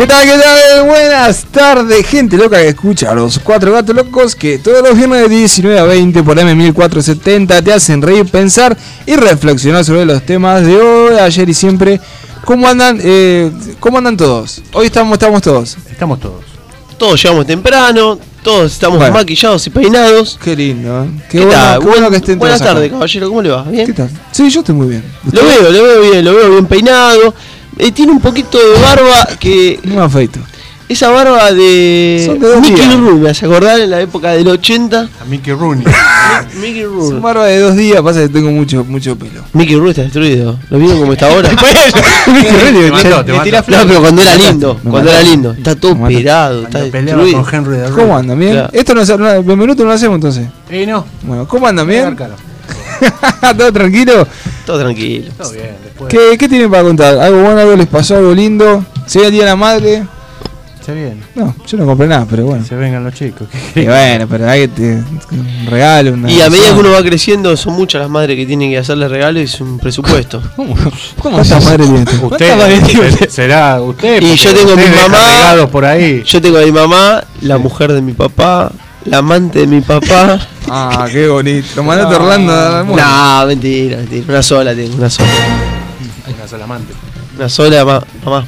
¿Qué tal? ¿Qué tal? Buenas tardes, gente loca que escucha a los Cuatro Gatos Locos, que todos los viernes de 19 a 20 por M1470 te hacen reír, pensar y reflexionar sobre los temas de hoy, ayer y siempre. ¿Cómo andan? ¿Cómo andan todos? Hoy estamos todos. Estamos todos. Todos llegamos temprano, todos estamos maquillados y peinados. Qué lindo, ¿eh? ¿Qué bueno, tal? qué bueno que estén todos Buenas tardes, acá. caballero, ¿cómo le va? ¿Bien? ¿Qué tal? Sí, yo estoy muy bien. Lo veo bien peinado. Tiene un poquito de barba que... No me afeito. Esa barba de Mickey Rooney, ¿me hace acordar en la época del 80? A Mickey Rooney. Mickey Rooney. Es barba de 2 días, pasa que tengo mucho pelo. Mickey Rooney está destruido. ¿Lo vieron como está ahora? Mickey Rooney te mató. No, pero cuando era lindo, está todo operado, está Peleaba destruido. con Henry de ¿Cómo andan? ¿Bien? Claro. Esto no, Benvenuto no lo hacemos entonces. No. Bueno, ¿cómo andan? ¿Bien? Claro. ¿Todo tranquilo? Todo tranquilo. Todo bien. Después ¿Qué tienen para contar? ¿Algo bueno, algo les pasó, algo lindo? ¿Se ve el día de la madre? se viene. No, yo no compré nada, pero bueno. Se vengan los chicos. Y bueno, pero hay que un regalo. Una Y a medida cosa. que uno va creciendo, son muchas las madres que tienen que hacerle regalos y es un presupuesto. ¿Cómo ¿Cuántas madres tiene usted? Usted será usted. Y yo tengo usted mi deja mamá. regalos por ahí. Yo tengo a mi mamá, la mujer de mi papá, la amante de mi papá. Ah, qué bonito. Lo mandaste a Orlando. No, mentira. Una sola tengo, una sola. Una sola amante. Una sola mamá.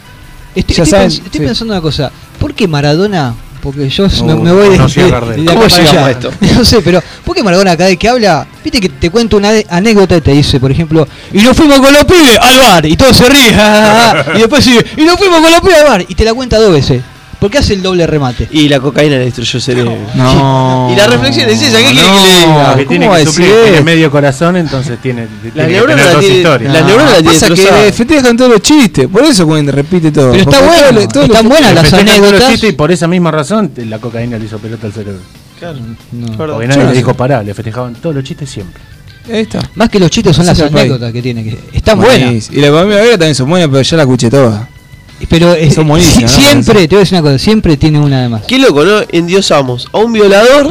Estoy pensando una cosa. ¿Por qué Maradona? Porque yo me voy de no la ¿Cómo capa llegamos allá. a esto? No sé, pero ¿por qué Maradona cada vez que habla, viste que te cuenta una anécdota y te dice, por ejemplo, y nos fuimos con los pibes al bar, y todos se ríen, y después sigue, y nos fuimos con los pibes al bar, y te la cuenta 2 veces? ¿Por qué hace el doble remate? Y la cocaína le destruyó el cerebro. No. Y la reflexión es esa, ¿qué quiere que le diga? Que tiene ¿cómo que va a suplir, decir tiene eso? medio corazón, entonces tiene La que neurona tener la dos tiene- historias. la neurona la tiene Pasa que destrozada. festejan todos los chistes, por eso Gwen repite todo. Pero está Porque bueno, todos están buenas las Festejan todos los anécdotas. chistes y por esa misma razón la cocaína le hizo pelota al cerebro. Claro. No. Perdón. Porque Yo nadie no le sé. dijo pará, le festejaban todos los chistes siempre. Ahí está. Más que los chistes son Ese las es el país. anécdotas que tiene, que están buenas. Buenísimo. Y la familia Vega también son buenas, pero ya la escuché toda. Pero Son buenísimas, ¿no? siempre, te voy a decir una cosa, siempre tiene una de más. Qué loco, ¿no? Endiosamos a un violador.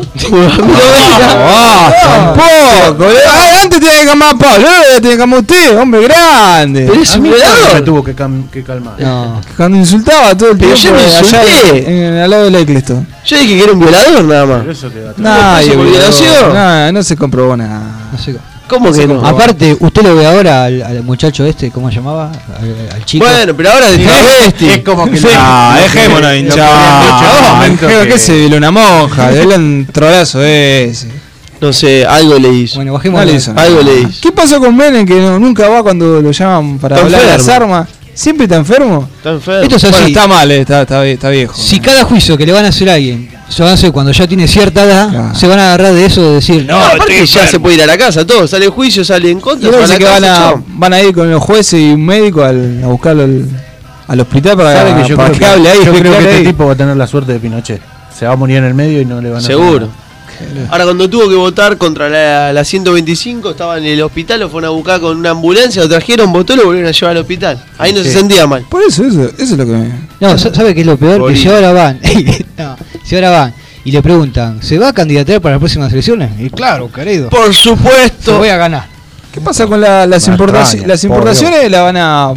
Tampoco. Antes tenía que calmar a Pablo, ahora tiene que calmar a usted, hombre grande. Pero es A un mí me violador. tuvo que calmar. No. Cuando insultaba todo el Pero tiempo yo no insulté. al lado del Eccleston. Yo dije que era un violador nada Pero más. eso te da Nadie por violación? no se comprobó nada. No sé. ¿Cómo que no? Aparte, usted lo ve ahora al muchacho este, ¿cómo se llamaba? Al chico. Bueno, pero ahora de travesti. Es como que Ah, dejémonos de hinchar. ¿Qué se violó una monja? De un trolazo ese. No sé, algo le hizo. Bueno, bajemos No le la- hizo. Algo le hizo. ¿Qué pasó con Menem que nunca va cuando lo llaman para Está hablar de las enfermo. armas? ¿Siempre está enfermo? Está enfermo. Esto es así. Bueno, está mal, está viejo. Si cada juicio que le van a hacer a alguien se van a hacer cuando ya tiene cierta edad, Claro. se van a agarrar de eso de decir, No, aparte ya se puede ir a la casa, todo. Sale en juicio, sale en Y contra. ahora se dice va que a la casa, chao. van a ir con los jueces y un médico a buscarlo al hospital para ¿Sabe que yo creo que hable ahí? yo creo que declare este ahí. tipo va a tener la suerte de Pinochet. Se va a morir en el medio y no le van a hacer Seguro. nada. Ahora cuando tuvo que votar contra la 125, estaba en el hospital, lo fueron a buscar con una ambulancia, lo trajeron, votó y lo volvieron a llevar al hospital. Ahí no Sí. se sentía mal. Por eso es lo que me... no, ¿sabe qué es lo peor? Bolívar. Que si ahora van, no, si ahora van y le preguntan, ¿se va a candidatear para las próximas elecciones? Y claro, querido, Por se supuesto. voy a ganar. ¿Qué pasa con las extraño, las por importaciones? ¿La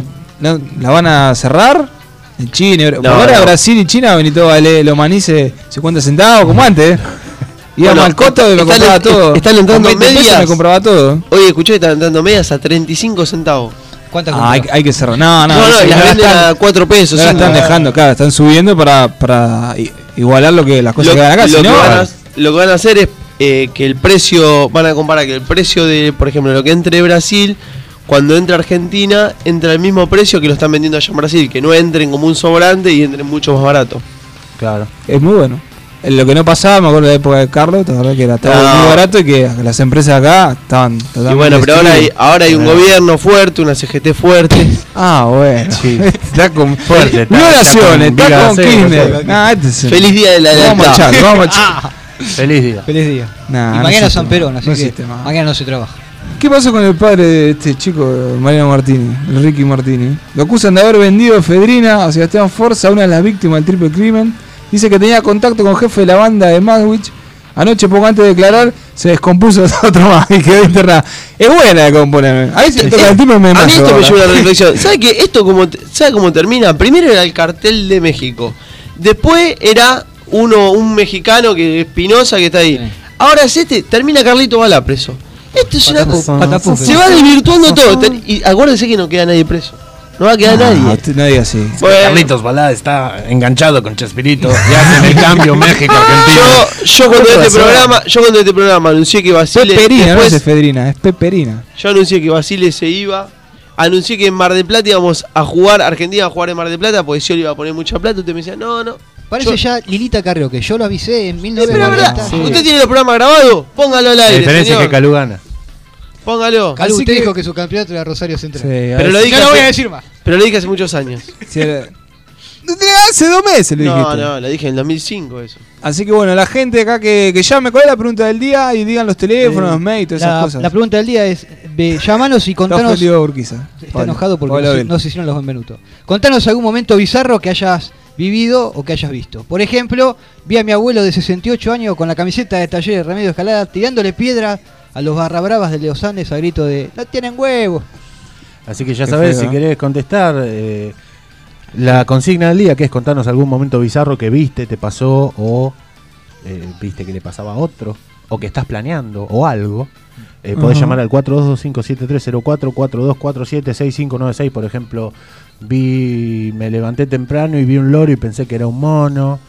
van a cerrar? En China, No, ahora no. Brasil y China Benito vale los maní 50 centavos como antes. Iba Bueno, al coto y me están compraba en- todo. están entrando Con 20 pesos medias. me compraba todo. Oye, escuché que están dando medias a 35 centavos. ¿Cuántas Ah, hay que cerrar. No, No, y sí, las ahora venden están- a 4 pesos. ahora cinco. están dejando, claro, están subiendo para igualar las cosas que ganan acá. lo Si que no, lo que van a hacer es que el precio, van a comparar que el precio de, por ejemplo, lo que entre Brasil, cuando entra Argentina, entra al mismo precio que lo están vendiendo allá en Brasil, que no entren como un sobrante y entren mucho más barato. Claro. es muy bueno. Lo que no pasaba, me acuerdo de la época de Carlos, la verdad que era todo No. muy barato y que las empresas acá estaban totalmente Y bueno, pero ahora hay un Claro. gobierno fuerte, una CGT fuerte. Ah, bueno. Sí. Está con Fuerte, está violaciones, con está con Vigacero, Kirchner. todo. Nah, este es- Feliz día de la Vamos a lealtad. echar, vamos a echar. Feliz día. Feliz día. Nah, y no mañana existe San más. Perón, así No que existe más. mañana no se trabaja. ¿Qué pasó con el padre de este chico, Mariano Martini, el Ricky Martini? Lo acusan de haber vendido efedrina a Sebastián Forza, una de las víctimas del triple crimen. Dice que tenía contacto con el jefe de la banda de Madwich, Anoche, poco antes de declarar, se descompuso otro más y quedó internado. Es buena de componerme. Ahí se toca el timbre me A mí esto me lleva a la reflexión. ¿Sabe que esto sabe cómo termina? Primero era el cartel de México. Después era un mexicano que Espinosa que está ahí. Sí. Ahora es termina Carlito Balá preso. Esto es una Patapuf. se va desvirtuando todo. Y acuérdense que no queda nadie preso. No va a quedar nadie. Nadie así. Bueno, Carlitos Balá está enganchado con Chespirito y hacen el cambio México-Argentina. yo cuando este programa anuncié que Basile Peperina, no después, es efedrina, es peperina. yo anuncié que Basile se iba. Anuncié que en Mar del Plata íbamos a jugar, Argentina a jugar en Mar del Plata, porque yo le iba a poner mucha plata. Usted me decía, no. Parece ya Lilita Carrió, que yo lo avisé en Pero es 1990. verdad, usted tiene los programas grabados, póngalo al La aire, diferencia es señor. que Calú gana. Póngalo. Calú, Así usted que- dijo que su campeonato era Rosario Central. Pero lo dije Ya no hace- voy a decir más. Pero lo dije hace muchos años. Hace 2 meses lo dijiste. No, lo dije en el 2005 eso. Así que bueno, la gente acá que llame, ¿cuál es la pregunta del día? Y digan los teléfonos, mail, todas esas cosas. La pregunta del día es, llamanos y Está contanos... ofendido Urquiza. Está enojado porque Hola, Abel. no se hicieron los Benvenuto. Contanos algún momento bizarro que hayas vivido o que hayas visto. Por ejemplo, vi a mi abuelo de 68 años con la camiseta de Talleres Remedio Escalada tirándole piedra a los barrabravas de Los Andes a grito de ¡no tienen huevos! Así que ya Qué sabés, feo, si ¿eh? querés contestar, la consigna del día, que es contarnos algún momento bizarro que viste, te pasó, o viste que le pasaba a otro, o que estás planeando, o algo. Podés Ajá. llamar al 422-57304, 4247-6596, por ejemplo. Me levanté temprano y vi un loro y pensé que era un mono.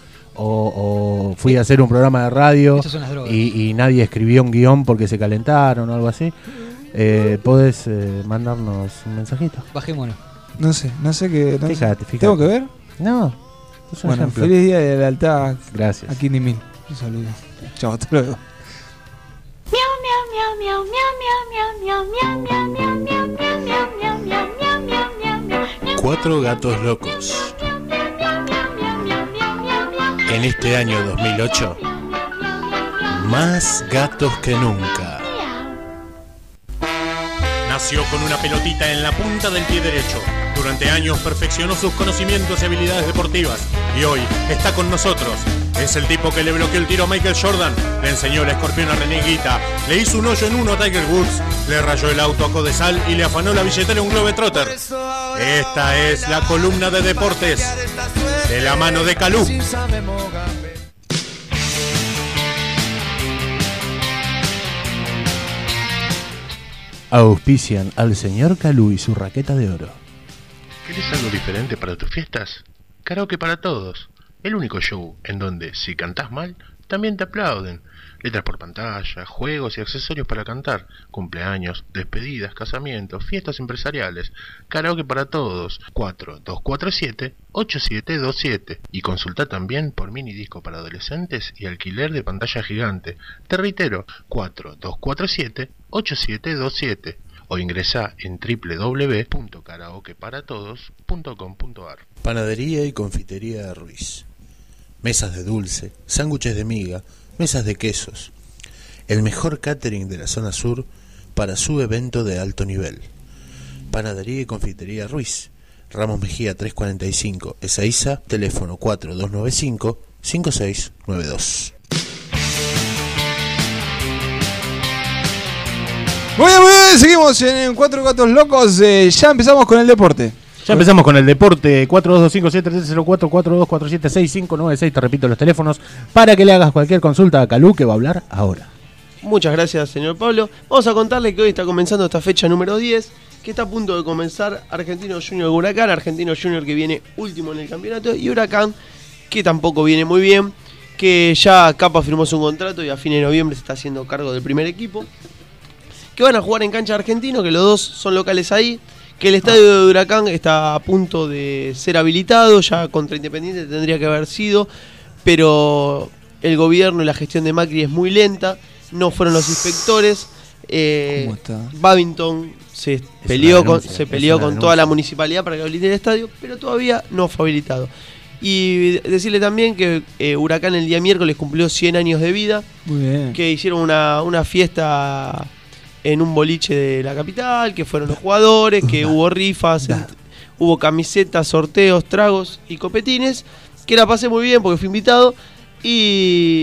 O fui a hacer un programa de radio Esas son las drogas. y nadie escribió un guión porque se calentaron o algo así. Podés mandarnos un mensajito. Bajémonos. No sé qué. No sé. Fíjate. ¿Tengo que ver? No, es un Bueno, ejemplo. feliz día de la lealtad Gracias. a Kidney Mill. Un saludo. Chao, hasta luego. Cuatro gatos locos. En este año 2008, más gatos que nunca. Nació con una pelotita en la punta del pie derecho. Durante años perfeccionó sus conocimientos y habilidades deportivas. Y hoy está con nosotros. Es el tipo que le bloqueó el tiro a Michael Jordan, le enseñó el escorpión a René Guita, le hizo un hoyo en uno a Tiger Woods, le rayó el auto a Codesal y le afanó la billetera a un Globetrotter. Esta es la columna de deportes de la mano de Calú. Auspician al señor Calú y su raqueta de oro. ¿Querés algo diferente para tus fiestas? Karaoke para todos. El único show en donde, si cantás mal, también te aplauden. Letras por pantalla, juegos y accesorios para cantar. Cumpleaños, despedidas, casamientos, fiestas empresariales. Karaoke para todos. 4247-8727. Y consulta también por mini disco para adolescentes y alquiler de pantalla gigante. Te reitero, 4247-8727. O ingresa en www.karaokeparatodos.com.ar. Panadería y confitería Ruiz. Mesas de dulce, sándwiches de miga, mesas de quesos. El mejor catering de la zona sur para su evento de alto nivel. Panadería y confitería Ruiz. Ramos Mejía 345, Ezeiza, teléfono 4295-5692. Muy bien, seguimos en Cuatro Gatos Locos. Ya empezamos con el deporte. Ya empezamos con el deporte. 4225-7304, 4247-6596. Te repito los teléfonos para que le hagas cualquier consulta a Calú, que va a hablar ahora. Muchas gracias, señor Pablo. Vamos a contarle que hoy está comenzando esta fecha número 10, que está a punto de comenzar Argentino Junior Huracán. Argentino Junior que viene último en el campeonato y Huracán que tampoco viene muy bien, que ya Capa firmó su contrato y a fines de noviembre se está haciendo cargo del primer equipo. Que van a jugar en cancha de Argentino, que los dos son locales ahí, que el estadio de Huracán está a punto de ser habilitado, ya contra Independiente tendría que haber sido, pero el gobierno y la gestión de Macri es muy lenta, no fueron los inspectores. ¿Cómo está? Babington se peleó con denuncia, es una toda denuncia. la municipalidad para que habilite el estadio, pero todavía no fue habilitado. Y decirle también que Huracán el día miércoles cumplió 100 años de vida, Muy bien. que hicieron una fiesta en un boliche de la capital, que fueron los jugadores, que hubo rifas, hubo camisetas, sorteos, tragos y copetines, que la pasé muy bien porque fui invitado y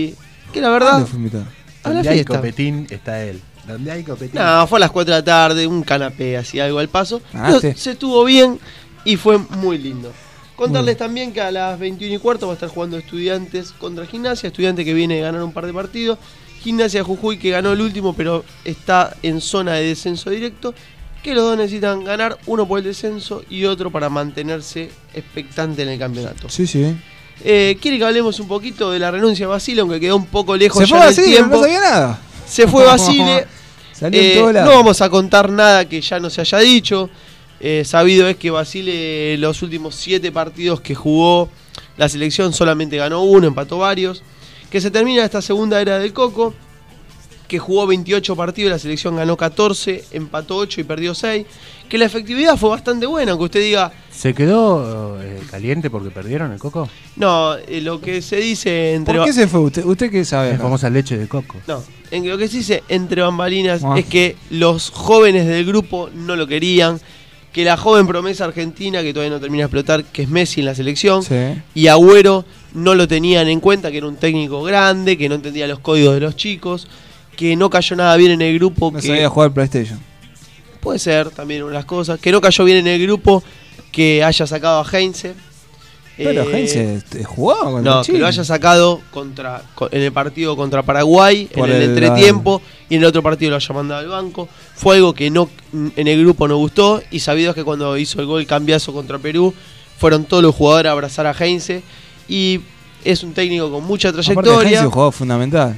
que la verdad, ¿Dónde fue invitado? a la Donde hay fiesta. copetín está él. Donde hay copetín. No, fue a las 4 de la tarde, un canapé, así algo al paso. ¿Ganaste? Pero se estuvo bien y fue muy lindo. Contarles también que a las 21:15 va a estar jugando Estudiantes contra Gimnasia. Estudiantes que viene a ganar un par de partidos. Gimnasia Jujuy que ganó el último, pero está en zona de descenso directo. Que los dos necesitan ganar, uno por el descenso y otro para mantenerse expectante en el campeonato. Sí, sí. ¿Quiere que hablemos un poquito de la renuncia de Basile, aunque quedó un poco lejos Se fue ya en el así, tiempo? no sabía nada. Se fue Basile. Salió en todos No lados. vamos a contar nada que ya no se haya dicho. Sabido es que Basile, los últimos 7 partidos que jugó la selección, solamente ganó uno, empató varios. Que se termina esta segunda era del Coco, que jugó 28 partidos, la selección ganó 14, empató 8 y perdió 6. Que la efectividad fue bastante buena, aunque usted diga, ¿Se quedó caliente porque perdieron el Coco? no, lo que se dice entre... ¿Por qué se fue usted? ¿Usted qué sabe? Es acá? famosa leche de coco. No, lo que se dice entre bambalinas Ah. es que los jóvenes del grupo no lo querían, que la joven promesa argentina, que todavía no termina de explotar, que es Messi en la selección, Sí. y Agüero no lo tenían en cuenta, que era un técnico grande, que no entendía los códigos de los chicos, que no cayó nada bien en el grupo, No que sabía jugar PlayStation. puede ser también una de las cosas, que no cayó bien en el grupo, que haya sacado a Heinze. Pero Heinze jugaba contra No, Chile. que lo haya sacado en el partido contra Paraguay, Por en el el entretiempo, y en el otro partido lo haya mandado al banco. Fue algo que no en el grupo no gustó, y sabido es que cuando hizo el gol cambiazo contra Perú, fueron todos los jugadores a abrazar a Heinze, y es un técnico con mucha Aparte, trayectoria. Heinze jugaba fundamental.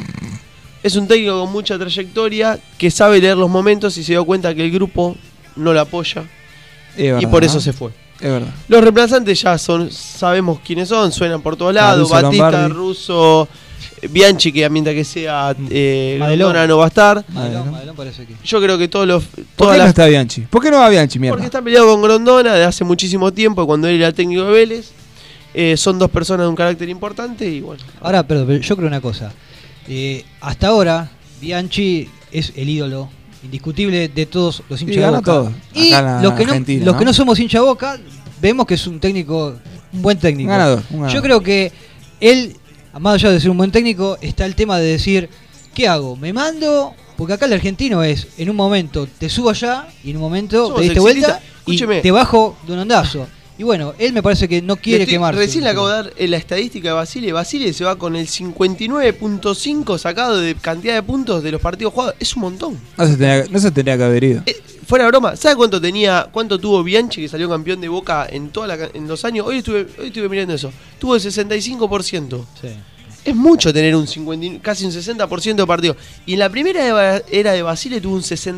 Es un técnico con mucha trayectoria, que sabe leer los momentos y se dio cuenta que el grupo no lo apoya, Es verdad, y por eso ¿no? se fue. Es verdad. Los reemplazantes ya sabemos quiénes son, suenan por todos lados. Caruso, Batista, Lombardi. Russo, Bianchi, que mientras que sea Madelón. Grondona no va a estar. Madelón parece que. Yo creo que ¿Por todas qué no las... está Bianchi? ¿Por qué no va Bianchi, mierda? Porque está peleado con Grondona de hace muchísimo tiempo, cuando él era técnico de Vélez. Son dos personas de un carácter importante y bueno. Ahora, pero yo creo una cosa. Hasta ahora, Bianchi es el ídolo indiscutible de todos los hinchas Y de gana Boca. todo, Y acá en la los que, no, Argentina, los ¿no? que no somos hincha de Boca, vemos que es un técnico, un buen técnico. Un ganador. Yo creo que él, más allá de ser un buen técnico, está el tema de decir, ¿qué hago? ¿Me mando? Porque acá el argentino es, en un momento te subo allá y en un momento Somos te diste exitistas. vuelta y Escúcheme. te bajo de un ondazo. Y bueno, él me parece que no quiere quemarse. Recién le acabo de dar la estadística de Basile. Basile se va con el 59.5 sacado de cantidad de puntos de los partidos jugados. Es un montón. No se tenía que haber ido. Fuera de broma, ¿sabe cuánto tuvo Bianchi, que salió campeón de Boca en 2 años? Hoy estuve mirando eso. Tuvo el 65%. Sí. Es mucho tener un 50, casi un 60% de partidos. Y en la primera era de Basile tuvo un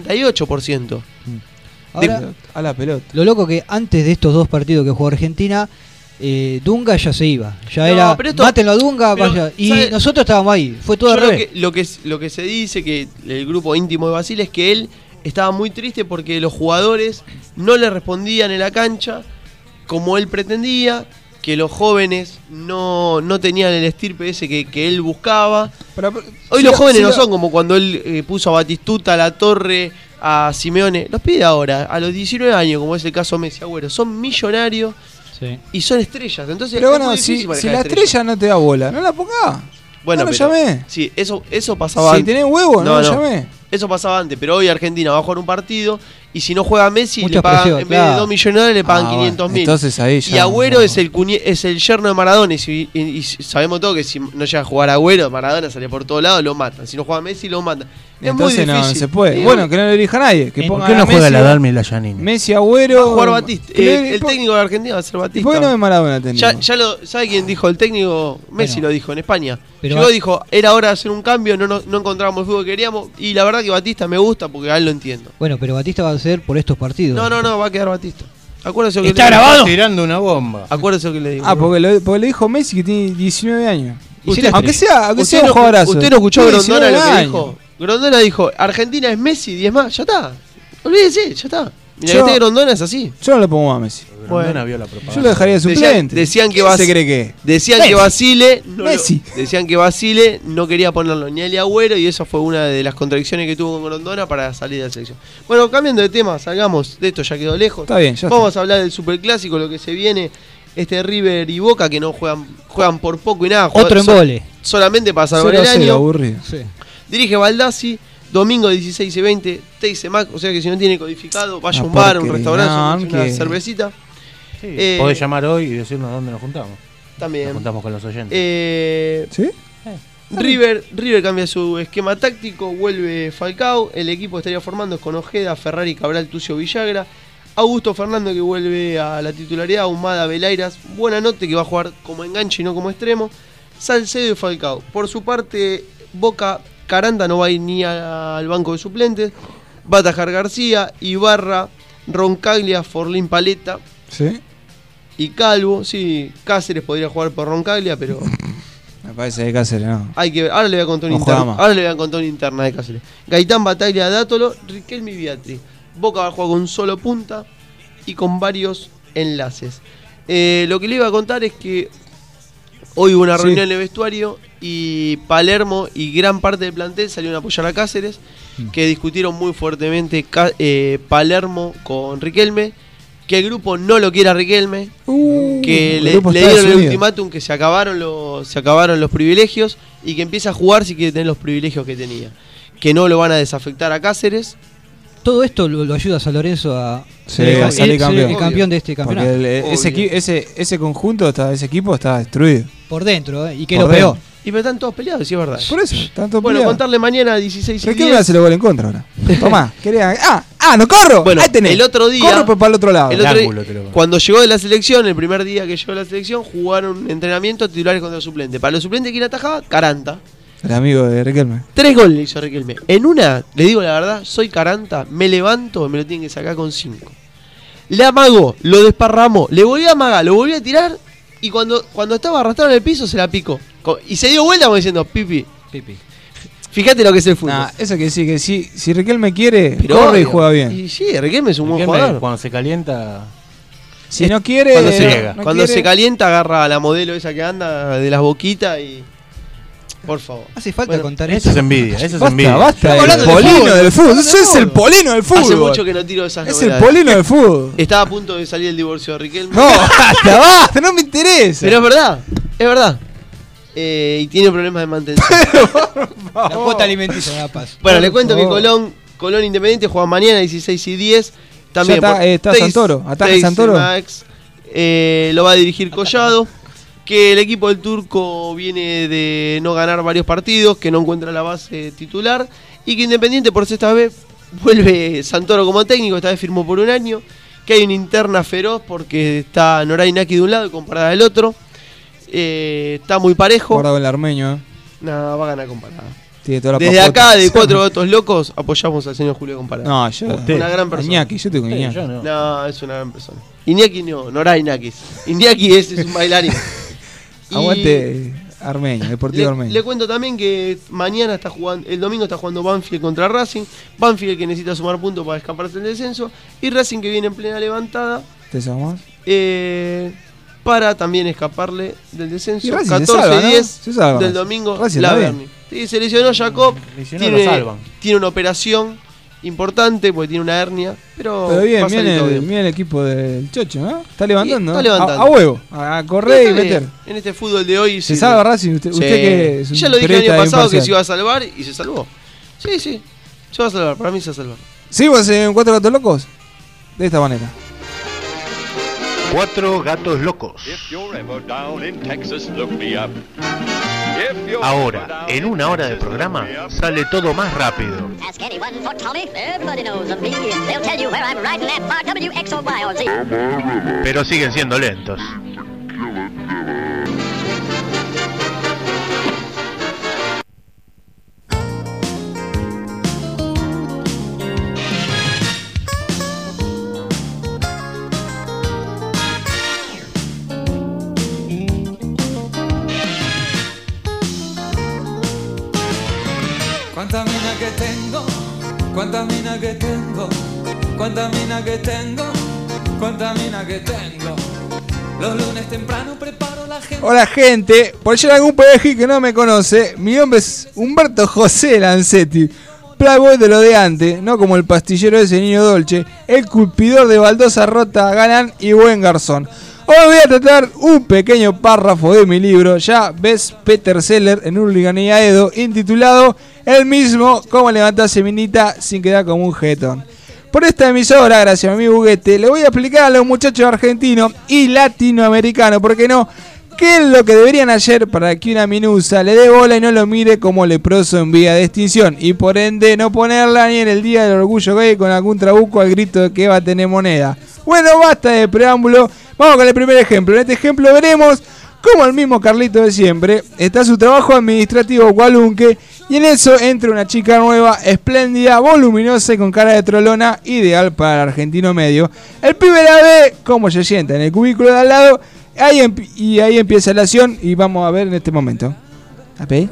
68%. Ahora, A la pelota. lo loco que antes de estos dos partidos que jugó Argentina, Dunga ya se iba. Ya No, era, pero esto- mátenlo a Dunga, pero, vaya. Y ¿sabe? nosotros estábamos ahí. Fue todo Yo al creo revés. que lo que se dice, que el grupo íntimo de Basile, es que él estaba muy triste porque los jugadores no le respondían en la cancha como él pretendía, que los jóvenes no tenían el estirpe ese que él buscaba. Hoy los jóvenes no son como cuando él puso a Batistuta, a La Torre, a Simeone. Los pide ahora, a los 19 años, como es el caso Messi, Agüero. Son millonarios Sí. y son estrellas. Entonces, Pero es bueno, muy si difícil manejar la estrella no te da bola, no la pongas. Bueno, no lo pero- llamé. Sí, eso pasaba Si antes. tenés huevo, no lo llamé. Eso pasaba antes, pero hoy Argentina va a jugar un partido y si no juega Messi, Mucha le pagan, presión, en vez de claro. 2 millones le pagan Ah, 500.000. bueno, entonces ahí ya y Agüero no. es el yerno de Maradona y sabemos todo que si no llega a jugar Agüero, Maradona sale por todos lados, lo matan. Si no juega Messi, lo matan. Es muy Entonces difícil. no se puede. Y Bueno, que no lo elija nadie. Que ¿Por ponga ¿Por qué no a juega Messi, la Dalma y la Janini? Messi, Agüero. va a jugar Batista. que El técnico de Argentina va a ser ¿Y Batista. por qué no es Maradona técnico? ¿Sabe quién dijo el técnico? Messi Bueno. lo dijo en España. Pero Llegó y dijo, era hora de hacer un cambio, no encontrábamos el fútbol que queríamos. Y la verdad que Batista me gusta porque a él lo entiendo. Bueno, pero Batista va a ser por estos partidos. No, va a quedar Batista. Acuérdese lo que ¿Está le digo. grabado? Tirando una bomba. Acuérdese lo que le digo. Porque le dijo Messi que tiene 19 años. Y si la Aunque sea un no, jugadorazo. ¿Usted no escuchó a Tiene Grondona lo 19 que años. dijo? Grondona dijo, Argentina es Messi, 10 más, ya está. Olvídese, ya está. Mira, Yo- que este Grondona es así. Yo no le pongo más a Messi. Grondona vio la propaganda. Yo lo dejaría de suplente. Decían que ¿Quién Bas- se cree que? Decían Messi. que Basile Messi. decían que Basile no quería ponerlo ni a él ni a Agüero y esa fue una de las contradicciones que tuvo con Grondona para salir de la selección. Bueno, cambiando de tema, salgamos de esto, ya quedó lejos. Está bien, ya Vamos a hablar del Superclásico, lo que se viene River y Boca, que no juegan por poco y nada. Otro embole. Solamente para salvar el 0-0, año. aburrido. Sí. Dirige Baldassi, domingo 16 y 20, Teisemac, o sea que si no tiene codificado, vaya a un bar, un restaurante, una cervecita. Sí, podés llamar hoy y decirnos dónde nos juntamos. También. Nos juntamos con los oyentes. ¿Sí? River cambia su esquema táctico, vuelve Falcao, el equipo estaría formando con Ojeda, Ferrari, Cabral, Tucio, Villagra, Augusto Fernando que vuelve a la titularidad, Ahumada, Velairas, Buenanote que va a jugar como enganche y no como extremo, Salcedo y Falcao. Por su parte, Boca, Caranda no va a ir ni al banco de suplentes, va a atajar García, Ibarra, Roncaglia, Forlín Paleta. ¿Sí? Y Calvo, sí, Cáceres podría jugar por Roncaglia, pero Me parece que Cáceres no. hay que ver. Ahora le voy a contar una No juega interna. más. Ahora le voy a contar una interna de Cáceres. Gaitán, Bataglia, Dátolo, Riquelme y Beatriz. Boca va a jugar con un solo punta y con varios enlaces. Lo que le iba a contar es que hoy hubo una reunión en el vestuario y Palermo y gran parte del plantel salieron a apoyar a Cáceres, que discutieron muy fuertemente Palermo con Riquelme, que el grupo no lo quiere a Riquelme, que le dieron el ultimátum que se acabaron los privilegios y que empieza a jugar si quiere tener los privilegios que tenía, que no lo van a desafectar a Cáceres. Todo esto lo ayuda a San Lorenzo a a salir campeón. el campeón de este campeonato. Porque ese conjunto, ese equipo está destruido. Por dentro, y que Por lo peor. dentro. Y pero están todos peleados, sí es verdad. Por eso, tanto Bueno, contarle mañana a 16 y Riquelme 10. hace el gol en contra ahora. Tomá, quería. ¡No corro! Bueno, ahí tenés. el otro día. Corro para el otro lado. El otro día, cuando llegó de la selección, el primer día que llegó de la selección, jugaron entrenamiento titulares contra los suplentes. Para los suplentes, ¿quién atajaba? Caranta. El amigo de Riquelme. 3 goles le hizo Riquelme. En una, le digo la verdad, soy Caranta, me levanto, me lo tienen que sacar con 5. Le amagó, lo desparramó, le volvió a amagar, lo volvió a tirar y cuando estaba arrastrado en el piso se la picó. Y se dio vuelta como diciendo, pipi. Fíjate lo que es el fútbol. Eso que sí, que si Riquelme quiere, Pero corre y obvio. juega bien. Y sí, Riquelme es un buen Riquelme, jugador. cuando se calienta, Si no quiere, Cuando, se, llega. no cuando quiere, se calienta, agarra a la modelo esa que anda de las boquitas y. Por favor. Hace falta Bueno, contar eso esto. es envidia, eso es Basta, envidia. basta. Estamos El hablando de polino fútbol, del fútbol. estamos Ese es el hablando de polino del fútbol. Hace mucho que no tiro esas Es el novedades. polino del fútbol. Estaba a punto de salir el divorcio de Riquelme. No, basta, no me interesa. Pero es verdad, es verdad. Y tiene problemas de mantención. La cuota alimenticia me la paso. Bueno, Por le cuento favor. que Colón Independiente juega mañana 16 y 10. También Ya está Santoro, ataja Santoro. Max, lo va a dirigir Collado. Que el equipo del turco viene de no ganar varios partidos, que no encuentra la base titular. Y que Independiente por sexta vez vuelve Santoro como técnico, esta vez firmó por un año. Que hay una interna feroz porque está Noray Naki de un lado y Comparada del otro. Está muy parejo. Guardado el armeño. No, va a ganar Comparada. Tiene toda la Desde papota. acá, de Cuatro Gatos Locos, apoyamos al señor Julio Comparada. No, yo. Una gran persona. Iñaki, yo estoy con Iñaki. Yo no. No, es una gran persona. Iñaki no, Noray Nakis. Iñaki es un bailarín. Y Aguante Armeño, Deportivo Armeño. le cuento también que mañana está jugando, el domingo está jugando Banfield contra Racing. Banfield que necesita sumar puntos para escaparse del descenso. Y Racing que viene en plena levantada ¿Te sabemos? para también escaparle del descenso. Y Racing 14 se salva, y 10 ¿no? Se salva. del domingo. Racing La está bien. Berni. Sí, se lesionó Jacob. Lesionó, lo salvan. Tiene una operación importante porque tiene una hernia. Pero bien, va a salir todo bien. bien el equipo del Chocho, ¿no? Está levantando, Está ¿no? levantando. A huevo, a correr y Está meter. bien. En este fútbol de hoy Se sí. salva Racing, usted Sí. que es un Ya lo dije el periodista año pasado que imparcial. se iba a salvar y se salvó. Sí, sí. Se va a salvar, para mí se va a salvar. Seguimos en Cuatro Gatos Locos de esta manera. 4 gatos locos. Ahora, en una hora de programa, sale todo más rápido. Ask anyone for Tommy, everybody knows of me. They'll tell you where I'm riding that bar, W, X, or Y, or Z. Pero siguen siendo lentos. Cuánta mina que tengo, cuánta mina que tengo, cuánta mina que tengo, cuánta mina que tengo. Los lunes temprano preparo la gente. Hola gente, por si hay algún perejí que no me conoce, mi nombre es Humberto José Lancetti, playboy de lo de antes, no como el pastillero de ese niño dolce, el culpidor de baldosa rota, galán y buen garzón. Hoy voy a tratar un pequeño párrafo de mi libro, ya ves bestseller en Hurlingham y Aedo, intitulado El mismo, cómo levantarse minita sin quedar como un jetón. Por esta emisora, gracias a mi buguete, le voy a explicar a los muchachos argentinos y latinoamericanos, ¿por qué no?, qué es lo que deberían hacer para que una minusa le dé bola y no lo mire como leproso en vía de extinción, y por ende no ponerla ni en el día del orgullo gay con algún trabuco al grito de que va a tener moneda. Bueno, basta de preámbulo, vamos con el primer ejemplo. En este ejemplo veremos cómo el mismo Carlito de siempre está su trabajo administrativo Gualunque, y en eso entra una chica nueva, espléndida, voluminosa y con cara de trolona, ideal para el argentino medio. El pibe la ve cómo se sienta en el cubículo de al lado, y ahí empieza la acción y vamos a ver en este momento. ¿Ape?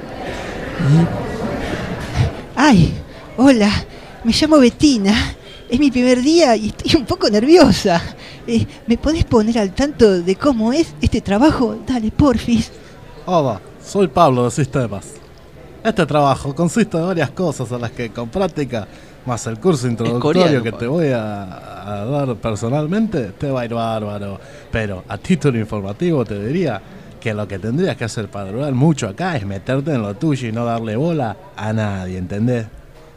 Ay, hola, me llamo Bettina. Es mi primer día y estoy un poco nerviosa. ¿Me podés poner al tanto de cómo es este trabajo? Dale, porfis. Hola, soy Pablo de Sistemas. Este trabajo consiste de varias cosas a las que con práctica, más el curso introductorio que te voy a dar personalmente, te va a ir bárbaro. Pero a título informativo te diría que lo que tendrías que hacer para durar mucho acá es meterte en lo tuyo y no darle bola a nadie, ¿entendés?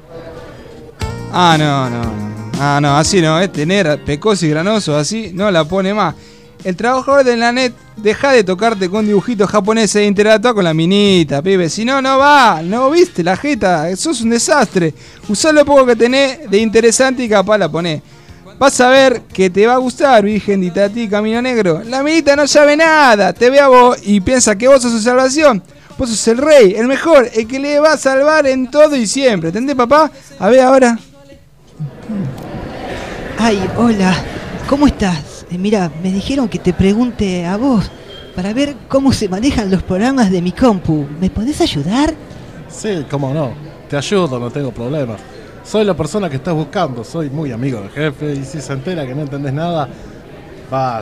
No, así no, tener pecoso y granoso así no la pone más. El trabajador de la net deja de tocarte con dibujitos japoneses e interactúa con la minita, pibe. Si no, no va, no viste la jeta, sos un desastre. Usá lo poco que tenés de interesante y capaz la ponés. Vas a ver que te va a gustar, virgen de Itatí, Camino Negro. La minita no sabe nada, te ve a vos y piensa que vos sos su salvación. Vos sos el rey, el mejor, el que le va a salvar en todo y siempre. ¿Entendés, papá? A ver ahora. Ay, hola, ¿cómo estás? Mira, me dijeron que te pregunte a vos para ver cómo se manejan los programas de mi compu. ¿Me podés ayudar? Sí, cómo no. Te ayudo, no tengo problema. Soy la persona que estás buscando. Soy muy amigo del jefe y si se entera que no entendés nada, te va a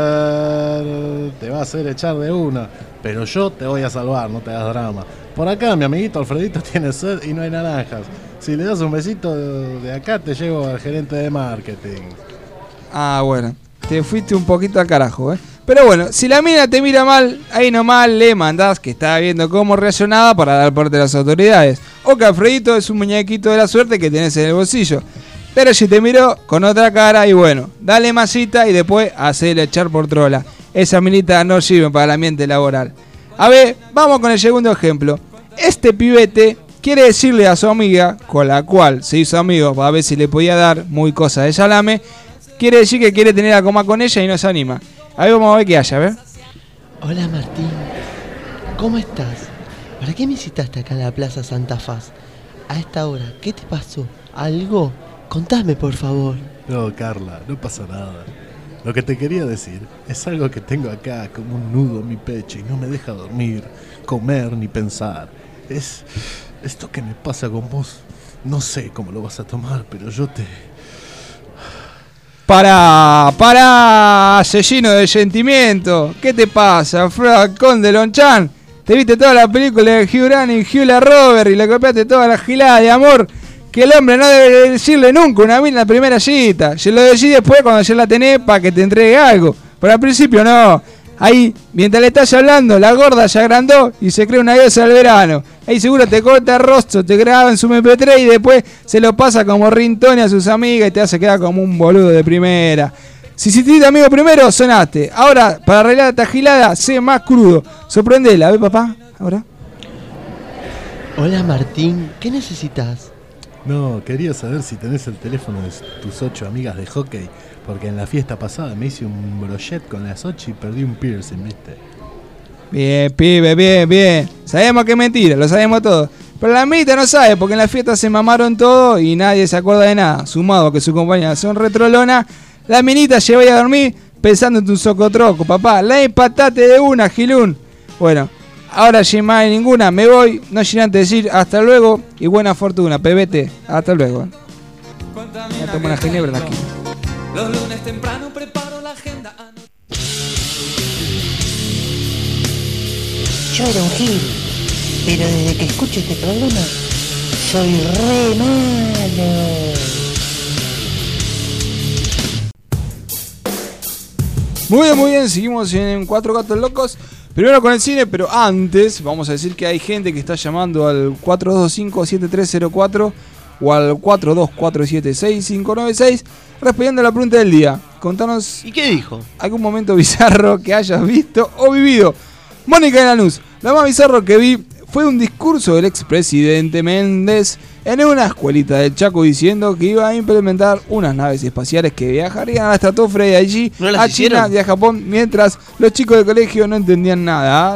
hacer echar de una. Pero yo te voy a salvar, no te hagas drama. Por acá mi amiguito Alfredito tiene sed y no hay naranjas. Si le das un besito de acá, te llevo al gerente de marketing. Ah, bueno. Te fuiste un poquito al carajo, Pero bueno, si la mina te mira mal, ahí nomás le mandás que está viendo cómo reaccionaba para dar parte de las autoridades. O que Alfredito es un muñequito de la suerte que tenés en el bolsillo. Pero si te miró con otra cara, y bueno, dale masita y después hacele echar por trola. Esa minita no sirve para el ambiente laboral. A ver, vamos con el segundo ejemplo. Este pibete quiere decirle a su amiga, con la cual se hizo amigo para ver si le podía dar muy cosa de salame, quiere decir que quiere tener algo más con ella y no se anima. Ahí vamos a ver qué haya, a ver. Hola Martín, ¿cómo estás? ¿Para qué me visitaste acá en la Plaza Santa Faz? A esta hora, ¿qué te pasó? ¿Algo? Contame, por favor. No, Carla, no pasa nada. Lo que te quería decir es algo que tengo acá como un nudo en mi pecho y no me deja dormir, comer ni pensar. Es esto que me pasa con vos. No sé cómo lo vas a tomar, pero yo te... Para, asesino de sentimiento. ¿Qué te pasa, Fracón de Lonchan? Te viste toda la película de Hugh Grant y Julia Roberts y le copiaste toda la gilada de amor que el hombre no debe decirle nunca una mina en la primera cita. Se lo decís después cuando ya la tenés para que te entregue algo. Pero al principio no. Ahí, mientras le estás hablando, la gorda se agrandó y se cree una diosa del verano. Ahí seguro te corta el rostro, te graba en su MP3 y después se lo pasa como ringtone a sus amigas y te hace quedar como un boludo de primera. Si hiciste amigo primero, sonaste. Ahora, para arreglar esta gilada, sé más crudo. Sorprendela, ¿ves, papá? Ahora. Hola Martín, ¿qué necesitas? No, quería saber si tenés el teléfono de tus 8 amigas de hockey, porque en la fiesta pasada me hice un brochet con las 8 y perdí un piercing, ¿viste? Bien, pibe, bien. Sabemos que es mentira, lo sabemos todos. Pero la mitad no sabe, porque en la fiesta se mamaron todo y nadie se acuerda de nada. Sumado a que sus compañeras son retrolona, la minita se vaya a dormir pensando en tu socotroco, papá. La empatate de una, Gilún. Bueno, ahora sin más ninguna, me voy. No sin antes decir hasta luego y buena fortuna, pebete. Hasta luego. Ya tomo una ginebra en la esquina. Los lunes temprano preparo la agenda. Yo era un gil, pero desde que escucho este programa soy re malo. Muy bien, seguimos en Cuatro Gatos Locos. Primero con el cine, pero antes vamos a decir que hay gente que está llamando al 4225-7304 o al 42476596 respondiendo a la pregunta del día. Contanos. ¿Y qué dijo? Algún momento bizarro que hayas visto o vivido. Mónica de Lanús, lo más bizarro que vi fue un discurso del expresidente Méndez en una escuelita del Chaco diciendo que iba a implementar unas naves espaciales que viajarían a la estratosfera y allí a China y a Japón, mientras los chicos del colegio no entendían nada.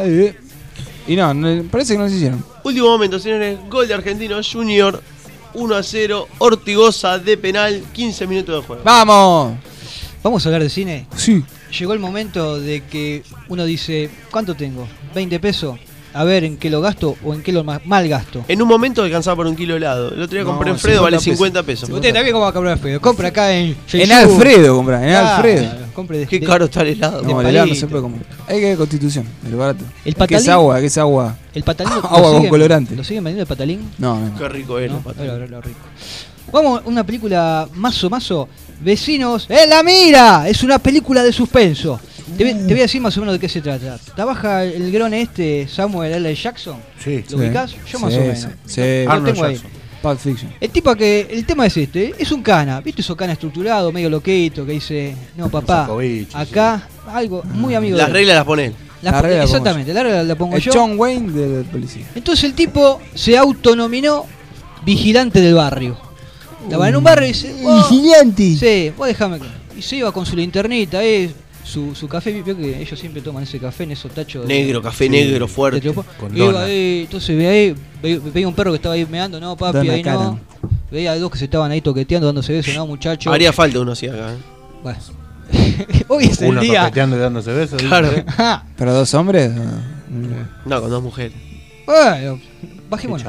Y no, parece que no se hicieron. Último momento, señores. Gol de Argentino Junior. 1-0. Ortigosa de penal. 15 minutos de juego. ¡Vamos! ¿Vamos a hablar de cine? Sí. Llegó el momento de que uno dice, ¿cuánto tengo? ¿20 pesos? A ver en qué lo gasto o en qué lo mal gasto. En un momento alcanzaba por un kilo de helado. El otro día compré en Fredo, vale 50 pesos. Usted también cómo va a comprar Alfredo. Compra acá en Alfredo, compra, en Alfredo. Qué caro está el helado. No, el helado no se puede comprar. Hay que ver Constitución, el barato. El patalín. ¿Qué es agua? ¿Qué es agua? El patalín. Agua con colorante. ¿Lo siguen vendiendo el patalín? No. Qué rico es el patalín. Lo rico. Vamos a una película mazo. Vecinos en la mira. Es una película de suspenso. Te voy a decir más o menos de qué se trata. ¿Trabaja el grone Samuel L. Jackson? Sí. ¿Lo ubicás? Yo más o menos. Sí. Lo tengo ahí. Pulp Fiction. El tema es es un cana. ¿Viste esos cana estructurado, medio loquito, que dice, no papá, acá algo muy amigo Las reglas las pone él. Exactamente, las reglas las pongo yo. El John Wayne de policía. Entonces el tipo se autonominó vigilante del barrio. Estaba en un barrio y dice, vigilante. Sí, vos dejame. Y se iba con su linternita, su café, vio que ellos siempre toman ese café en esos tachos negro, café negro, fuerte. Entonces veía un perro que estaba ahí meando, no papi, Dona ahí cara. no. Veía a dos que se estaban ahí toqueteando, dándose besos, no muchachos. Haría falta uno así acá. Bueno. Hoy es uno el día. toqueteando y dándose besos. Claro. ¿Pero dos hombres? No, con dos mujeres. Bueno, bajémonos.